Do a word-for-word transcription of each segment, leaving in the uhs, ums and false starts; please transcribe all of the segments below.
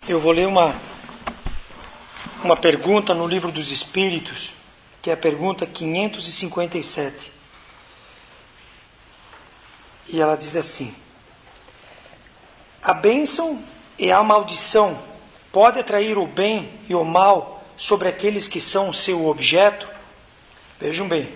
Eu vou ler uma, uma pergunta no Livro dos Espíritos, que é a pergunta quinhentos e cinquenta e sete. E ela diz assim: a bênção e a maldição pode atrair o bem e o mal sobre aqueles que são seu objeto? Vejam bem,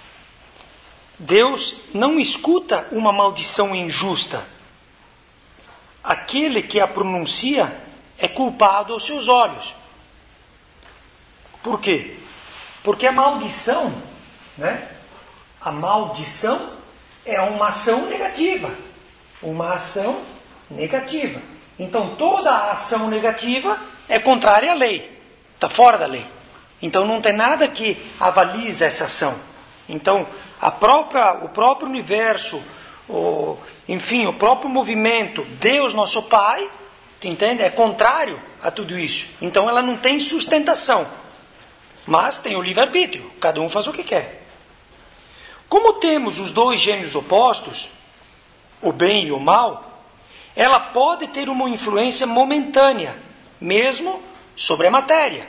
Deus não escuta uma maldição injusta. Aquele que a pronuncia é culpado aos seus olhos. Por quê? Porque a maldição, né? A maldição é uma ação negativa. Uma ação negativa. Então toda a ação negativa é contrária à lei. Está fora da lei. Então não tem nada que avaliza essa ação. Então a própria, o próprio universo, o, enfim, o próprio movimento, Deus nosso Pai, entende? É contrário a tudo isso. Então ela não tem sustentação. Mas tem o livre-arbítrio. Cada um faz o que quer. Como temos os dois gênios opostos, o bem e o mal, ela pode ter uma influência momentânea, mesmo sobre a matéria.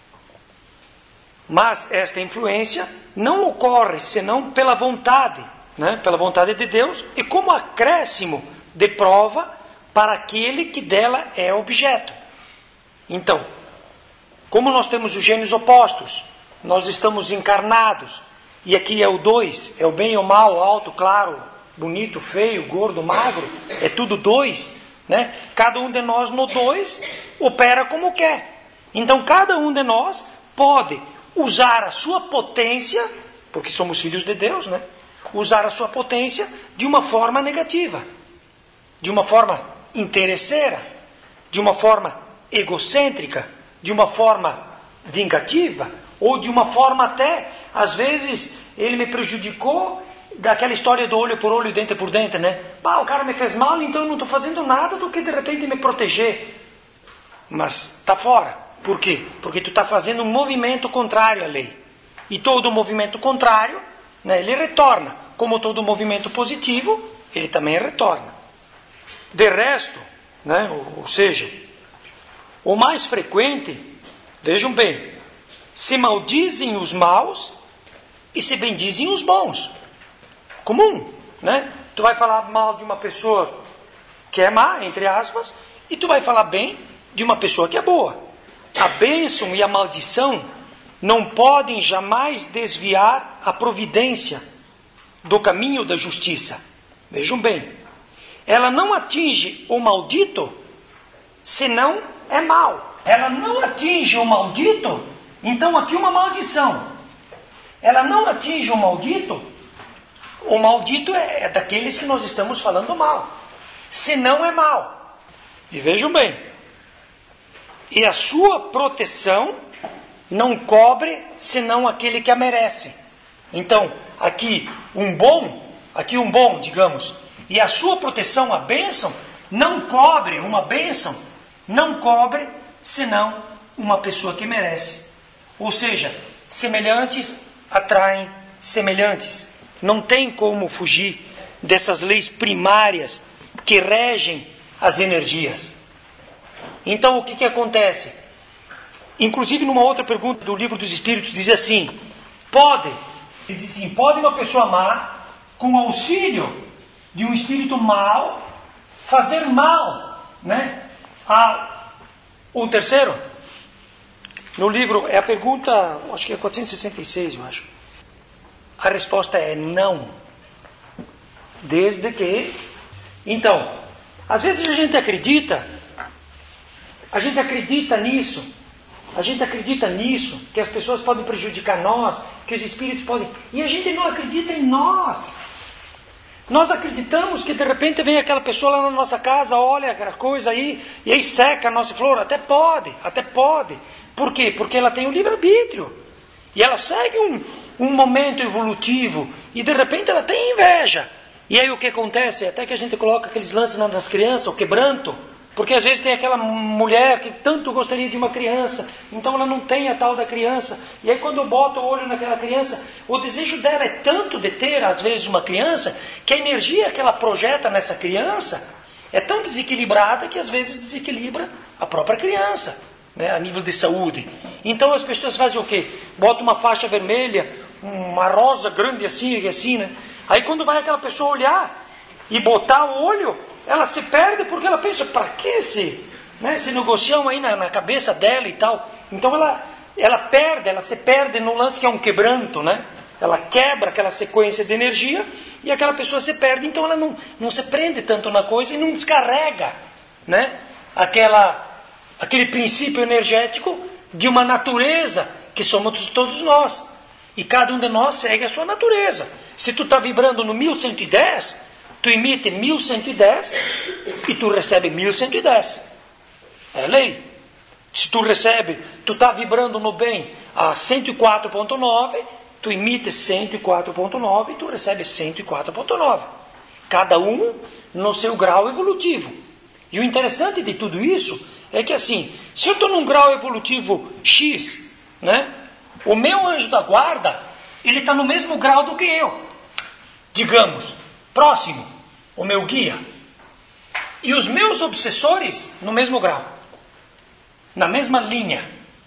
Mas esta influência não ocorre senão pela vontade, né? Pela vontade de Deus, e como acréscimo de prova para aquele que dela é objeto. Então, como nós temos os gênios opostos, nós estamos encarnados, e aqui é o dois, é o bem e o mal, alto, claro, bonito, feio, gordo, magro, é tudo dois, né? Cada um de nós no dois opera como quer. Então cada um de nós pode usar a sua potência, porque somos filhos de Deus, né? Usar a sua potência de uma forma negativa, de uma forma interesseira, de uma forma egocêntrica, de uma forma vingativa, ou de uma forma até, às vezes, ele me prejudicou, daquela história do olho por olho, dente por dente, né? Pá, o cara me fez mal, então eu não estou fazendo nada do que de repente me proteger. Mas está fora. Por quê? Porque tu está fazendo um movimento contrário à lei. E todo movimento contrário, né, ele retorna. Como todo movimento positivo, ele também retorna. De resto, né, ou, ou seja, o mais frequente, vejam bem, se maldizem os maus e se bendizem os bons. Comum, né? Tu vai falar mal de uma pessoa que é má, entre aspas, e tu vai falar bem de uma pessoa que é boa. A bênção e a maldição não podem jamais desviar a providência do caminho da justiça. Vejam bem, ela não atinge o maldito senão é mal. Ela não atinge o maldito, então aqui uma maldição. Ela não atinge o maldito, o maldito é, é daqueles que nós estamos falando mal. Senão é mal. E vejam bem, e a sua proteção não cobre senão aquele que a merece. Então, aqui um bom, aqui um bom, digamos, e a sua proteção, a bênção, não cobre, uma bênção, não cobre senão uma pessoa que merece. Ou seja, semelhantes atraem semelhantes. Não tem como fugir dessas leis primárias que regem as energias. Então o que, que acontece? Inclusive numa outra pergunta do Livro dos Espíritos diz assim: pode, ele diz assim, pode uma pessoa má, com o auxílio de um espírito mau, fazer mal, né? A, o terceiro, no livro, é a pergunta, acho que é quatrocentos e sessenta e seis, eu acho. A resposta é não. Desde que... Então, às vezes a gente acredita, a gente acredita nisso, a gente acredita nisso, que as pessoas podem prejudicar nós, que os espíritos podem... E a gente não acredita em nós. Nós acreditamos que de repente vem aquela pessoa lá na nossa casa, olha aquela coisa aí, e aí seca a nossa flor. Até pode, até pode. Por quê? Porque ela tem o livre-arbítrio. E ela segue um, um momento evolutivo, e de repente ela tem inveja. E aí o que acontece? Até que a gente coloca aqueles lances nas crianças, o quebranto. Porque às vezes tem aquela mulher que tanto gostaria de uma criança, então ela não tem a tal da criança. E aí quando eu boto o olho naquela criança, o desejo dela é tanto de ter, às vezes, uma criança, que a energia que ela projeta nessa criança é tão desequilibrada que às vezes desequilibra a própria criança, né, a nível de saúde. Então as pessoas fazem o quê? Botam uma faixa vermelha, uma rosa grande assim, assim, né? Aí quando vai aquela pessoa olhar e botar o olho, ela se perde porque ela pensa, para que esse, né, esse negocião aí na, na cabeça dela e tal. Então ela, ela perde, ela se perde no lance que é um quebranto, né? Ela quebra aquela sequência de energia e aquela pessoa se perde, então ela não, não se prende tanto na coisa e não descarrega, né, aquela, aquele princípio energético de uma natureza que somos todos nós. E cada um de nós segue a sua natureza. Se tu está vibrando no mil cento e dez, tu emite mil cento e dez e tu recebe mil cento e dez. É lei. Se tu recebe, tu está vibrando no bem a cento e quatro ponto nove, tu emite cento e quatro ponto nove e tu recebe cento e quatro ponto nove. Cada um no seu grau evolutivo. E o interessante de tudo isso é que assim, se eu estou num grau evolutivo X, né, o meu anjo da guarda, ele está no mesmo grau do que eu. Digamos, próximo, o meu guia. E os meus obsessores no mesmo grau. Na mesma linha.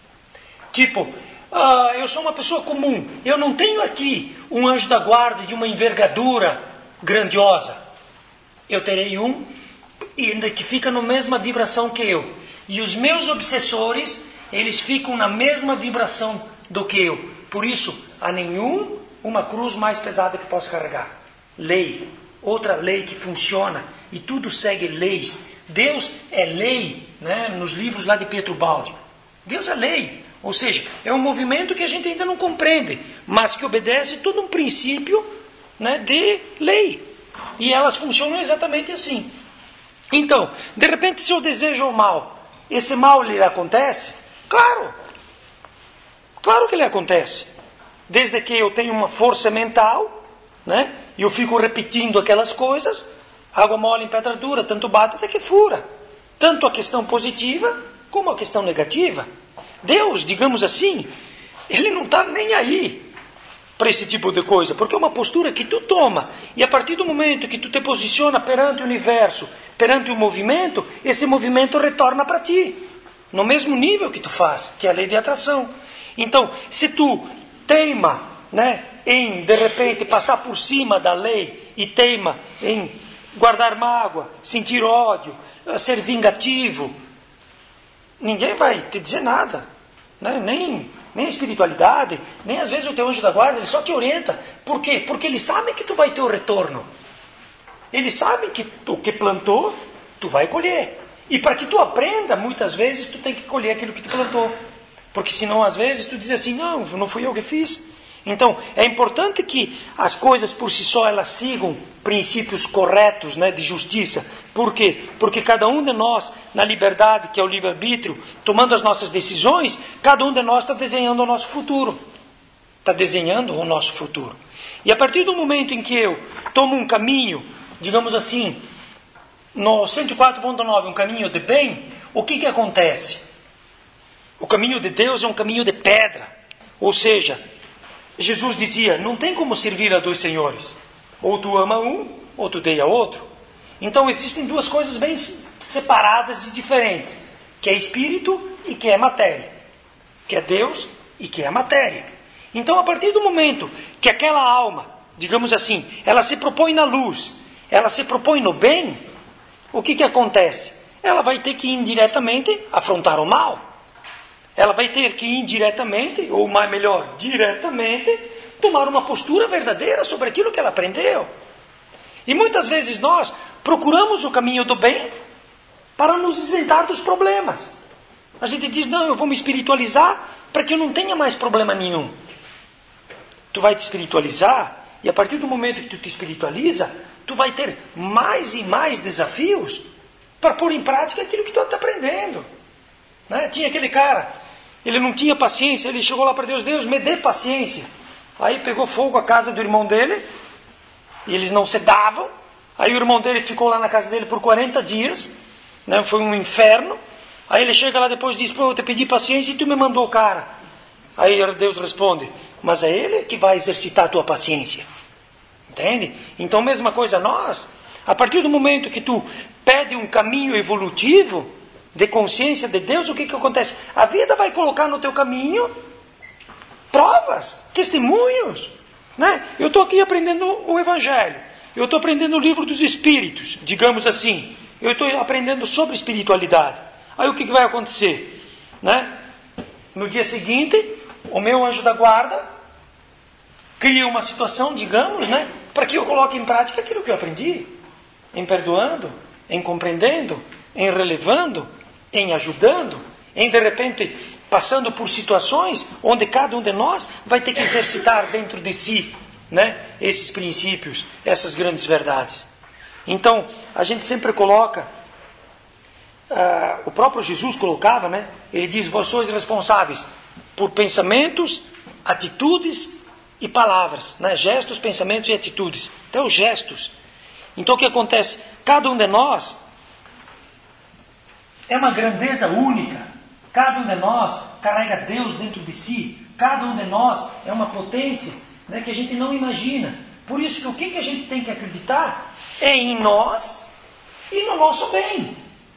Tipo, uh, eu sou uma pessoa comum. Eu não tenho aqui um anjo da guarda de uma envergadura grandiosa. Eu terei um ainda que fica na mesma vibração que eu. E os meus obsessores, eles ficam na mesma vibração do que eu. Por isso, há nenhum uma cruz mais pesada que possa carregar. Lei. Outra lei que funciona. E tudo segue leis. Deus é lei, né? Nos livros lá de Pietro Baldi. Deus é lei. Ou seja, é um movimento que a gente ainda não compreende, mas que obedece todo um princípio, né, de lei. E elas funcionam exatamente assim. Então, de repente, se eu desejo o mal, esse mal lhe acontece? Claro. Claro que ele acontece. Desde que eu tenho uma força mental, né, e eu fico repetindo aquelas coisas, água mole em pedra dura, tanto bate até que fura. Tanto a questão positiva como a questão negativa. Deus, digamos assim, ele não está nem aí para esse tipo de coisa, porque é uma postura que tu toma, e a partir do momento que tu te posiciona perante o universo, perante o movimento, esse movimento retorna para ti, no mesmo nível que tu faz, que é a lei de atração. Então, se tu teima, né, em, de repente, passar por cima da lei, e teima em guardar mágoa, sentir ódio, ser vingativo, ninguém vai te dizer nada, né? nem, nem a espiritualidade, nem às vezes o teu anjo da guarda, ele só te orienta. Por quê? Porque eles sabem que tu vai ter o retorno. Eles sabem que o que plantou, tu vai colher. E para que tu aprenda, muitas vezes tu tem que colher aquilo que tu plantou. Porque senão, às vezes, tu diz assim, não, não fui eu que fiz. Então, é importante que as coisas por si só, elas sigam princípios corretos, né, de justiça. Por quê? Porque cada um de nós, na liberdade, que é o livre-arbítrio, tomando as nossas decisões, cada um de nós está desenhando o nosso futuro. Está desenhando o nosso futuro. E a partir do momento em que eu tomo um caminho, digamos assim, no cento e quatro ponto nove, um caminho de bem, o que que acontece? O caminho de Deus é um caminho de pedra. Ou seja, Jesus dizia, não tem como servir a dois senhores. Ou tu ama um, ou tu odeia outro. Então existem duas coisas bem separadas e diferentes. Que é espírito e que é matéria. Que é Deus e que é matéria. Então a partir do momento que aquela alma, digamos assim, ela se propõe na luz, ela se propõe no bem, o que que acontece? Ela vai ter que indiretamente afrontar o mal. Ela vai ter que indiretamente, ou mais melhor, diretamente, tomar uma postura verdadeira sobre aquilo que ela aprendeu. E muitas vezes nós procuramos o caminho do bem para nos isentar dos problemas. A gente diz, não, eu vou me espiritualizar para que eu não tenha mais problema nenhum. Tu vai te espiritualizar, e a partir do momento que tu te espiritualiza, tu vai ter mais e mais desafios para pôr em prática aquilo que tu está aprendendo. Né? Tinha aquele cara, ele não tinha paciência, ele chegou lá para Deus, Deus, me dê paciência. Aí pegou fogo a casa do irmão dele, e eles não se davam. Aí o irmão dele ficou lá na casa dele por quarenta dias, né? Foi um inferno. Aí ele chega lá depois e diz, pô, eu te pedi paciência e tu me mandou o cara. Aí Deus responde, mas é ele que vai exercitar a tua paciência. Entende? Então, mesma coisa nós, a partir do momento que tu pede um caminho evolutivo, de consciência de Deus, o que, que acontece? A vida vai colocar no teu caminho provas, testemunhos. Né? Eu estou aqui aprendendo o Evangelho. Eu estou aprendendo o livro dos Espíritos, digamos assim. Eu estou aprendendo sobre espiritualidade. Aí o que, que vai acontecer? Né? No dia seguinte, o meu anjo da guarda cria uma situação, digamos, né, para que eu coloque em prática aquilo que eu aprendi. Em perdoando, em compreendendo, em relevando, em ajudando, em de repente passando por situações onde cada um de nós vai ter que exercitar dentro de si, né, esses princípios, essas grandes verdades. Então, a gente sempre coloca, uh, o próprio Jesus colocava, né, ele diz, vós sois responsáveis por pensamentos, atitudes e palavras, né, gestos, pensamentos e atitudes. Então, os gestos. Então, o que acontece? Cada um de nós é uma grandeza única. Cada um de nós carrega Deus dentro de si. Cada um de nós é uma potência, né, que a gente não imagina. Por isso que o que, que a gente tem que acreditar é em nós e no nosso bem.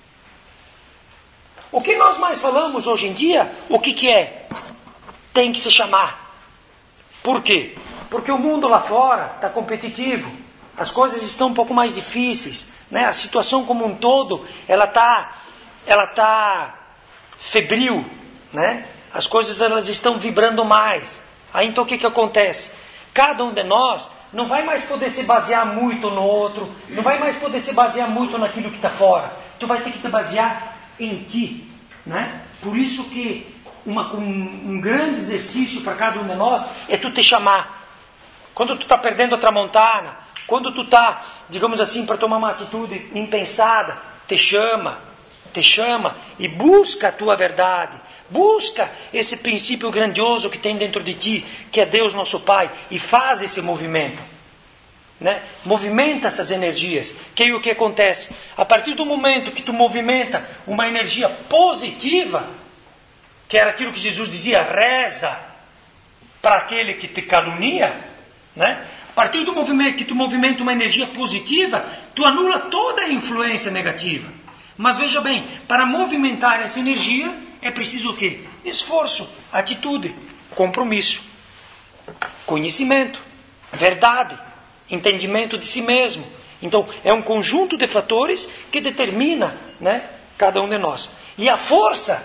O que nós mais falamos hoje em dia, o que, que é? Tem que se chamar. Por quê? Porque o mundo lá fora está competitivo. As coisas estão um pouco mais difíceis. Né? A situação como um todo, ela está ela tá febril. Né? As coisas elas estão vibrando mais. Aí então o que, que acontece? Cada um de nós não vai mais poder se basear muito no outro, não vai mais poder se basear muito naquilo que está fora. Tu vai ter que te basear em ti. Né? Por isso que uma, um, um grande exercício para cada um de nós é tu te chamar. Quando tu está perdendo a tramontana, quando tu está, digamos assim, para tomar uma atitude impensada, te chama, te chama e busca a tua verdade. Busca esse princípio grandioso que tem dentro de ti, que é Deus nosso Pai, e faz esse movimento. Né? Movimenta essas energias. Que aí o que acontece? A partir do momento que tu movimenta uma energia positiva, que era aquilo que Jesus dizia, reza para aquele que te calunia, né? A partir do movimento que tu movimenta uma energia positiva, tu anula toda a influência negativa. Mas veja bem, para movimentar essa energia, é preciso o quê? Esforço, atitude, compromisso, conhecimento, verdade, entendimento de si mesmo. Então, é um conjunto de fatores que determina, né, cada um de nós. E a força,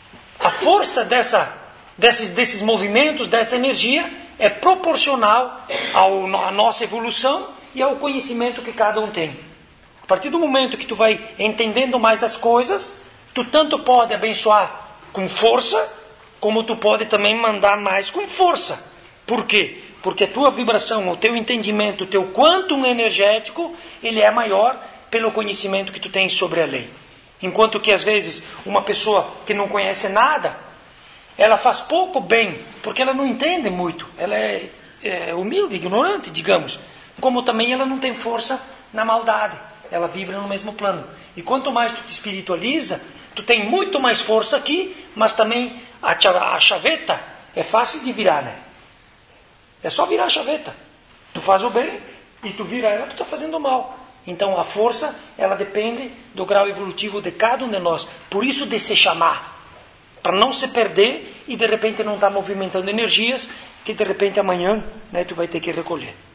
a força dessa, desses, desses movimentos, dessa energia, é proporcional ao, à nossa evolução e ao conhecimento que cada um tem. A partir do momento que tu vai entendendo mais as coisas, tu tanto pode abençoar com força, como tu pode também mandar mais com força. Por quê? Porque a tua vibração, o teu entendimento, o teu quantum energético, ele é maior pelo conhecimento que tu tens sobre a lei. Enquanto que às vezes uma pessoa que não conhece nada, ela faz pouco bem, porque ela não entende muito. Ela é, é humilde, ignorante, digamos. Como também ela não tem força na maldade. Ela vibra no mesmo plano. E quanto mais tu te espiritualiza, tu tem muito mais força aqui, mas também a, a chaveta é fácil de virar, né? É só virar a chaveta. Tu faz o bem e tu vira ela, tu está fazendo o mal. Então a força, ela depende do grau evolutivo de cada um de nós. Por isso de se chamar. Para não se perder e de repente não estar movimentando energias que de repente amanhã, né, tu vai ter que recolher.